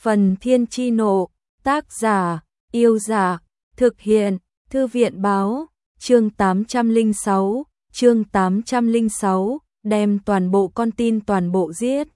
Phần Thiên Chi Nộ, tác giả, Yêu Giả, thực hiện, Thư viện Báo, chương 806, đem toàn bộ con tin toàn bộ giết.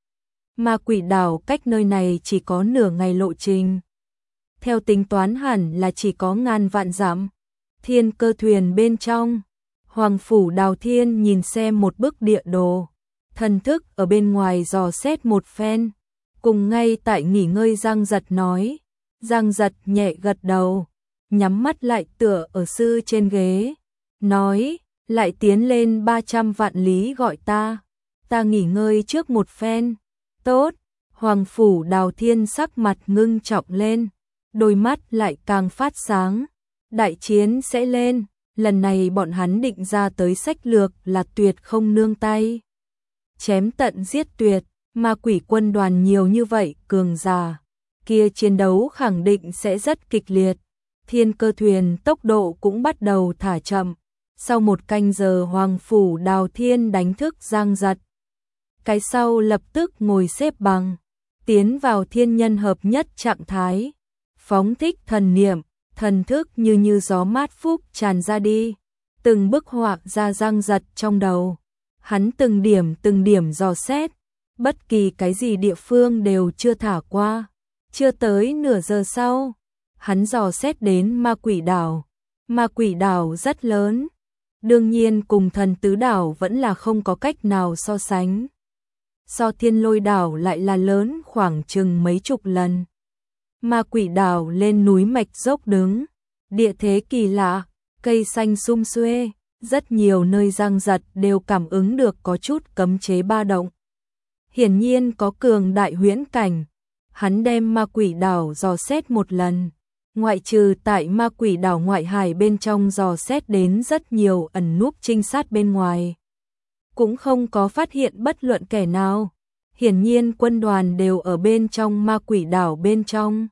Ma Quỷ Đảo cách nơi này chỉ có nửa ngày lộ trình. Theo tính toán hẳn là chỉ có ngàn vạn dặm. Thiên Cơ Thuyền bên trong, Hoàng Phủ Đào Thiên nhìn xem một bức địa đồ, thần thức ở bên ngoài dò xét một phen, cùng ngay tại nghỉ ngơi Giang Giật nói. Giang Giật nhẹ gật đầu, nhắm mắt lại tựa ở sư trên ghế, nói, lại tiến lên 300 vạn lý gọi ta nghỉ ngơi trước một phen. Tốt. Hoàng Phủ Đào Thiên sắc mặt ngưng trọng lên, đôi mắt lại càng phát sáng. Đại chiến sẽ lên, lần này bọn hắn định ra tới sách lược là tuyệt không nương tay. Chém tận giết tuyệt, ma quỷ quân đoàn nhiều như vậy cường giả, kia chiến đấu khẳng định sẽ rất kịch liệt. Thiên Cơ Thuyền tốc độ cũng bắt đầu thả chậm. Sau một canh giờ Hoàng Phủ Đào Thiên đánh thức Giang Giật. Cái sau lập tức ngồi xếp bằng, tiến vào thiên nhân hợp nhất trạng thái, phóng thích thần niệm, thần thức như gió mát phúc tràn ra đi, từng bức họa ra Giang Giật trong đầu. Hắn từng điểm dò xét, bất kỳ cái gì địa phương đều chưa thả qua. Chưa tới nửa giờ sau, hắn dò xét đến Ma Quỷ Đảo. Ma Quỷ Đảo rất lớn, đương nhiên cùng Thần Tứ Đảo vẫn là không có cách nào so sánh. So Thiên Lôi Đảo lại là lớn khoảng chừng mấy chục lần. Ma Quỷ Đảo lên núi mạch dốc đứng, địa thế kỳ lạ, cây xanh sum xuê, rất nhiều nơi Giang Giật đều cảm ứng được có chút cấm chế ba động. Hiển nhiên có cường đại huyễn cảnh. Hắn đem Ma Quỷ Đảo dò xét một lần, ngoại trừ tại Ma Quỷ Đảo ngoại hải bên trong dò xét đến rất nhiều ẩn núp trinh sát bên ngoài, cũng không có phát hiện bất luận kẻ nào. Hiển nhiên quân đoàn đều ở bên trong Ma Quỷ Đảo bên trong,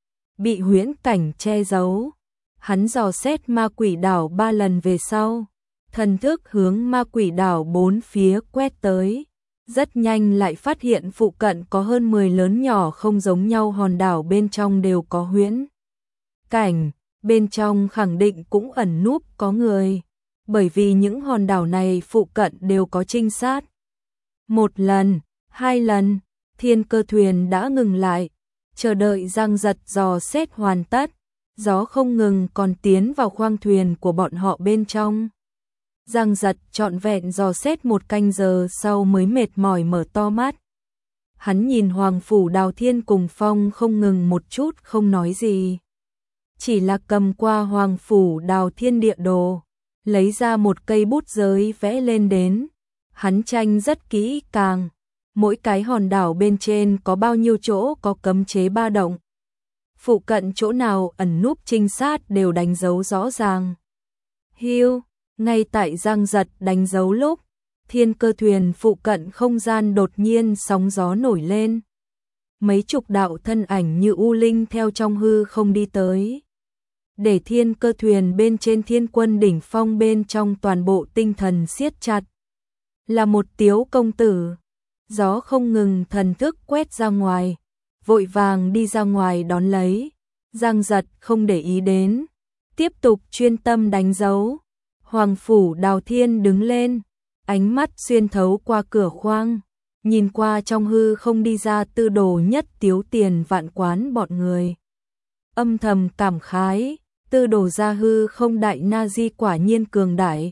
bị huyễn cảnh che giấu. Hắn dò xét Ma Quỷ Đảo 3 lần về sau, thần thức hướng Ma Quỷ Đảo 4 phía quét tới. Rất nhanh lại phát hiện phụ cận có hơn 10 lớn nhỏ không giống nhau hòn đảo bên trong đều có huyễn cảnh, bên trong khẳng định cũng ẩn núp có người, bởi vì những hòn đảo này phụ cận đều có trinh sát. Một lần, 2 lần, Thiên Cơ Thuyền đã ngừng lại, chờ đợi Giang Giật dò xét hoàn tất. Gió không ngừng còn tiến vào khoang thuyền của bọn họ bên trong. Giang Giật trọn vẹn dò xét một canh giờ sau mới mệt mỏi mở to mắt. Hắn nhìn Hoàng Phủ Đào Thiên cùng Phong không ngừng một chút không nói gì. Chỉ là cầm qua Hoàng Phủ Đào Thiên địa đồ, lấy ra một cây bút giới vẽ lên đến. Hắn tranh rất kỹ càng, mỗi cái hòn đảo bên trên có bao nhiêu chỗ có cấm chế ba động. Phụ cận chỗ nào ẩn núp trinh sát đều đánh dấu rõ ràng. Hiu. Ngay tại Giang Giật đánh dấu lúc, Thiên Cơ Thuyền phụ cận không gian đột nhiên sóng gió nổi lên. Mấy chục đạo thân ảnh như u linh theo trong hư không đi tới. Để Thiên Cơ Thuyền bên trên Thiên Quân đỉnh phong bên trong toàn bộ tinh thần siết chặt. Là một Tiếu công tử. Gió không ngừng thần thức quét ra ngoài, vội vàng đi ra ngoài đón lấy. Giang Giật không để ý đến, tiếp tục chuyên tâm đánh dấu. Hoàng Phủ Đào Thiên đứng lên, ánh mắt xuyên thấu qua cửa khoang, nhìn qua trong hư không đi ra Tư Đồ Nhất Tiếu Tiền Vạn Quán bọn người. Âm thầm cảm khái, Tư Đồ gia hư không đại na di quả nhiên cường đại.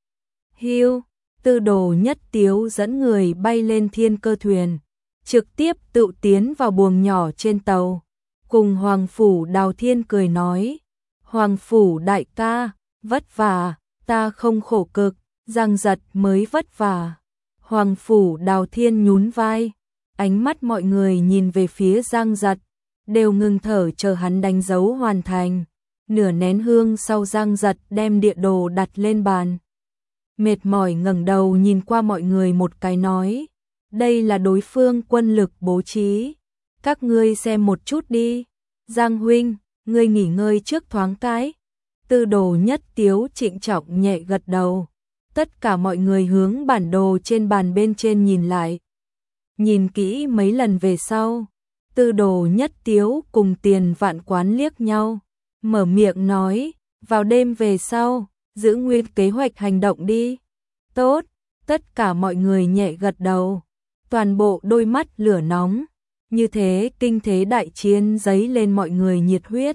Hiu, Tư Đồ Nhất Tiếu dẫn người bay lên Thiên Cơ Thuyền, trực tiếp tự tiến vào buồng nhỏ trên tàu, cùng Hoàng Phủ Đào Thiên cười nói, Hoàng Phủ đại ca, vất vả. Ta không khổ cực, Giang Giật mới vất vả. Hoàng Phủ Đào Thiên nhún vai, ánh mắt mọi người nhìn về phía Giang Giật, đều ngừng thở chờ hắn đánh dấu hoàn thành. Nửa nén hương sau Giang Giật đem địa đồ đặt lên bàn. Mệt mỏi ngẩng đầu nhìn qua mọi người một cái nói, đây là đối phương quân lực bố trí, các ngươi xem một chút đi. Giang huynh, ngươi nghỉ ngơi trước thoáng cái. Tư Đồ Nhất Tiếu trịnh trọng nhẹ gật đầu. Tất cả mọi người hướng bản đồ trên bàn bên trên nhìn lại. Nhìn kỹ mấy lần về sau, Tư Đồ Nhất Tiếu cùng Tiền Vạn Quán liếc nhau, mở miệng nói, vào đêm về sau, giữ nguyên kế hoạch hành động đi. Tốt, tất cả mọi người nhẹ gật đầu, toàn bộ đôi mắt lửa nóng, như thế kinh thế đại chiến dấy lên mọi người nhiệt huyết.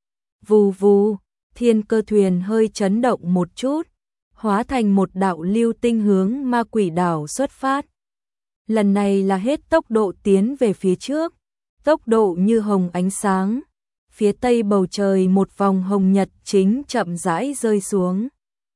Vù vù, thiên cơ thuyền hơi chấn động một chút, hóa thành một đạo lưu tinh hướng ma quỷ đảo xuất phát. Lần này là hết tốc độ tiến về phía trước, tốc độ như hồng ánh sáng. Phía tây bầu trời một vòng hồng nhật chính chậm rãi rơi xuống,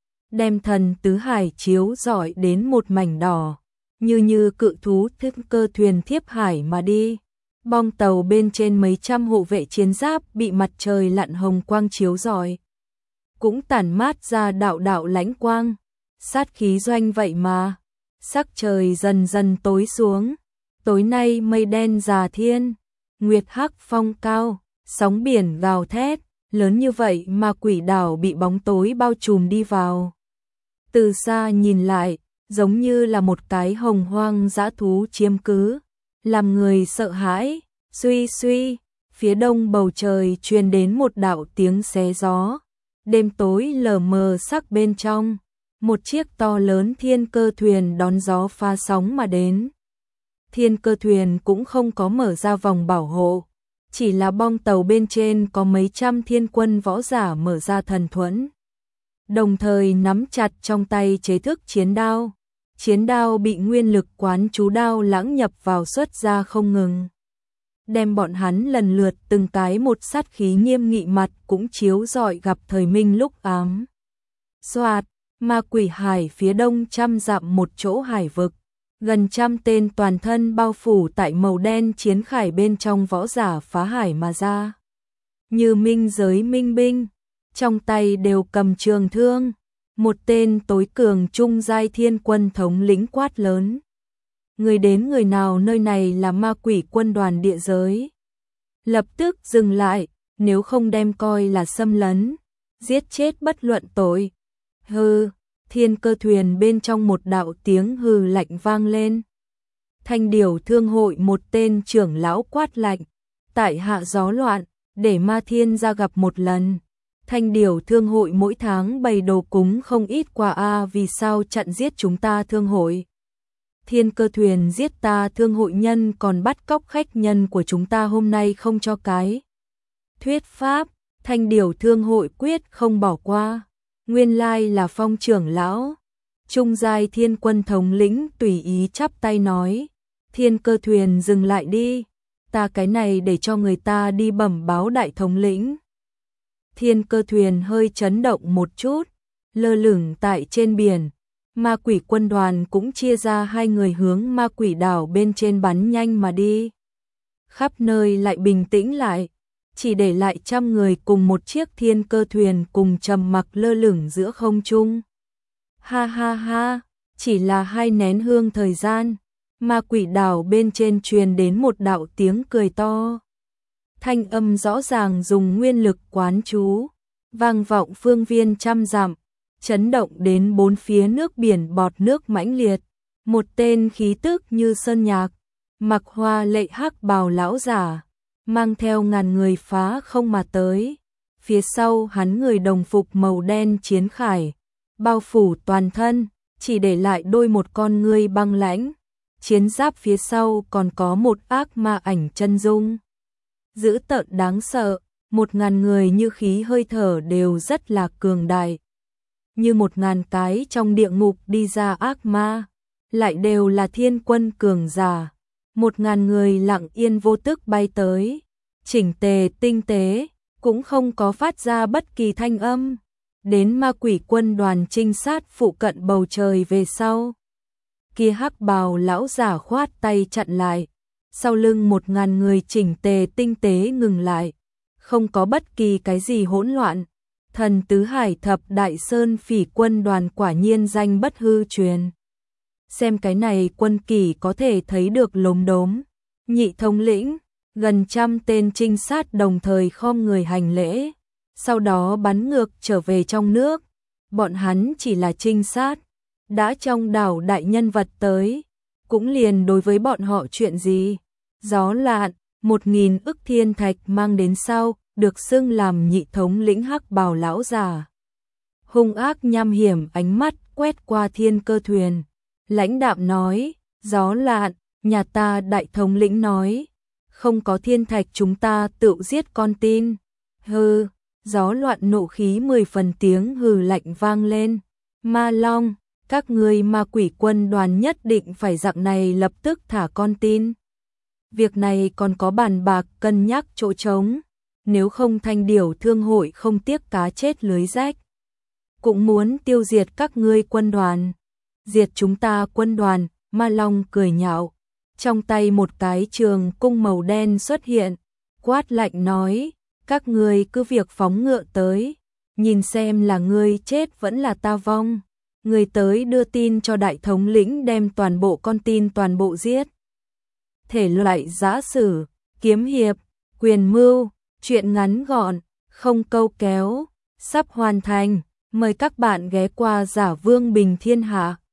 đem thần tứ hải chiếu rọi đến một mảnh đỏ, như cự thú thiên cơ thuyền thiếp hải mà đi. Bong tàu bên trên mấy trăm hộ vệ chiến giáp bị mặt trời lặn hồng quang chiếu rọi, cũng tản mát ra đạo đạo lãnh quang, sát khí doanh vậy mà. Sắc trời dần dần tối xuống, tối nay mây đen già thiên, nguyệt hắc phong cao, sóng biển gào thét, lớn như vậy mà quỷ đảo bị bóng tối bao trùm đi vào. Từ xa nhìn lại, giống như là một cái hồng hoang dã thú chiếm cứ, làm người sợ hãi. Suy suy, phía đông bầu trời truyền đến một đạo tiếng xé gió, đêm tối lờ mờ sắc bên trong, một chiếc to lớn thiên cơ thuyền đón gió pha sóng mà đến. Thiên cơ thuyền cũng không có mở ra vòng bảo hộ, chỉ là bong tàu bên trên có mấy trăm thiên quân võ giả mở ra thần thuẫn, đồng thời nắm chặt trong tay chế thức chiến đao. Chiến đao bị nguyên lực quán chú đao lãng nhập vào xuất ra không ngừng, đem bọn hắn lần lượt từng cái một sát khí nghiêm nghị mặt cũng chiếu rọi gặp thời minh lúc ám. Soạt, ma quỷ hải phía đông trăm dặm một chỗ hải vực, gần trăm tên toàn thân bao phủ tại màu đen chiến khải bên trong võ giả phá hải mà ra. Như minh giới minh binh, trong tay đều cầm trường thương, một tên tối cường trung giai thiên quân thống lĩnh quát lớn. Người đến người nào, nơi này là ma quỷ quân đoàn địa giới. Lập tức dừng lại, nếu không đem coi là xâm lấn, giết chết bất luận tội. Hừ, thiên cơ thuyền bên trong một đạo tiếng hừ lạnh vang lên. Thanh Điểu Thương hội một tên trưởng lão quát lạnh, tại hạ gió loạn, để ma thiên ra gặp một lần. Thanh Điểu Thương hội mỗi tháng bày đồ cúng không ít quà vì sao chặn giết chúng ta thương hội? Thiên cơ thuyền giết ta thương hội nhân còn bắt cóc khách nhân của chúng ta hôm nay không cho cái. Thuyết pháp, Thanh Điểu Thương hội quyết không bỏ qua. Nguyên lai là Phong trưởng lão. Trung giai thiên quân thống lĩnh tùy ý chắp tay nói. Thiên cơ thuyền dừng lại đi. Ta cái này để cho người ta đi bẩm báo đại thống lĩnh. Thiên cơ thuyền hơi chấn động một chút, lơ lửng tại trên biển. Ma quỷ quân đoàn cũng chia ra hai người hướng ma quỷ đảo bên trên bắn nhanh mà đi. Khắp nơi lại bình tĩnh lại, chỉ để lại trăm người cùng một chiếc thiên cơ thuyền cùng trầm mặc lơ lửng giữa không trung. Ha ha ha, chỉ là hai nén hương thời gian, ma quỷ đảo bên trên truyền đến một đạo tiếng cười to. Thanh âm rõ ràng dùng nguyên lực quán chú, vang vọng phương viên trăm dặm, chấn động đến bốn phía nước biển bọt nước mãnh liệt. Một tên khí tức như sơn nhạc, mặc hoa lệ hắc bào lão giả, mang theo ngàn người phá không mà tới. Phía sau hắn người đồng phục màu đen chiến khải, bao phủ toàn thân, chỉ để lại đôi một con ngươi băng lãnh. Chiến giáp phía sau còn có một ác ma ảnh chân dung, dữ tợn đáng sợ. 1000 người như khí hơi thở đều rất là cường đại, như 1000 cái trong địa ngục đi ra ác ma, lại đều là thiên quân cường giả. 1000 người lặng yên vô tức bay tới, chỉnh tề tinh tế, cũng không có phát ra bất kỳ thanh âm. Đến ma quỷ quân đoàn trinh sát phụ cận bầu trời về sau, kia hắc bào lão giả khoát tay chặn lại, sau lưng 1000 người chỉnh tề tinh tế ngừng lại, không có bất kỳ cái gì hỗn loạn. Thần tứ hải thập đại sơn phỉ quân đoàn quả nhiên danh bất hư truyền. Xem cái này quân kỳ có thể thấy được lốm đốm. Nhị thống lĩnh, gần trăm tên trinh sát đồng thời khom người hành lễ, sau đó bắn ngược trở về trong nước. Bọn hắn chỉ là trinh sát, đã trong đảo đại nhân vật tới, cũng liền đối với bọn họ chuyện gì. Gió lạn, 1.000 ức thiên thạch mang đến sau, được xưng làm nhị thống lĩnh Hắc Bào lão già. Hung ác nham hiểm ánh mắt quét qua thiên cơ thuyền, lãnh đạm nói, gió lạn, nhà ta đại thống lĩnh nói, không có thiên thạch chúng ta tự giết con tin. Hừ, gió loạn nộ khí 10 phần tiếng hừ lạnh vang lên. Ma Long, các ngươi ma quỷ quân đoàn nhất định phải dạng này lập tức thả con tin. Việc này còn có bàn bạc cân nhắc chỗ trống, nếu không Thanh Điểu Thương hội không tiếc cá chết lưới rách. Cũng muốn tiêu diệt các ngươi quân đoàn. Diệt chúng ta quân đoàn, Ma Long cười nhạo. Trong tay một cái trường cung màu đen xuất hiện, quát lạnh nói, các ngươi cứ việc phóng ngựa tới, nhìn xem là ngươi chết vẫn là ta vong. Người tới đưa tin cho đại thống lĩnh đem toàn bộ con tin toàn bộ giết. Thể loại giã sử, kiếm hiệp, quyền mưu, truyện ngắn gọn, không câu kéo, sắp hoàn thành. Mời các bạn ghé qua Giả Vương Bình Thiên Hạ.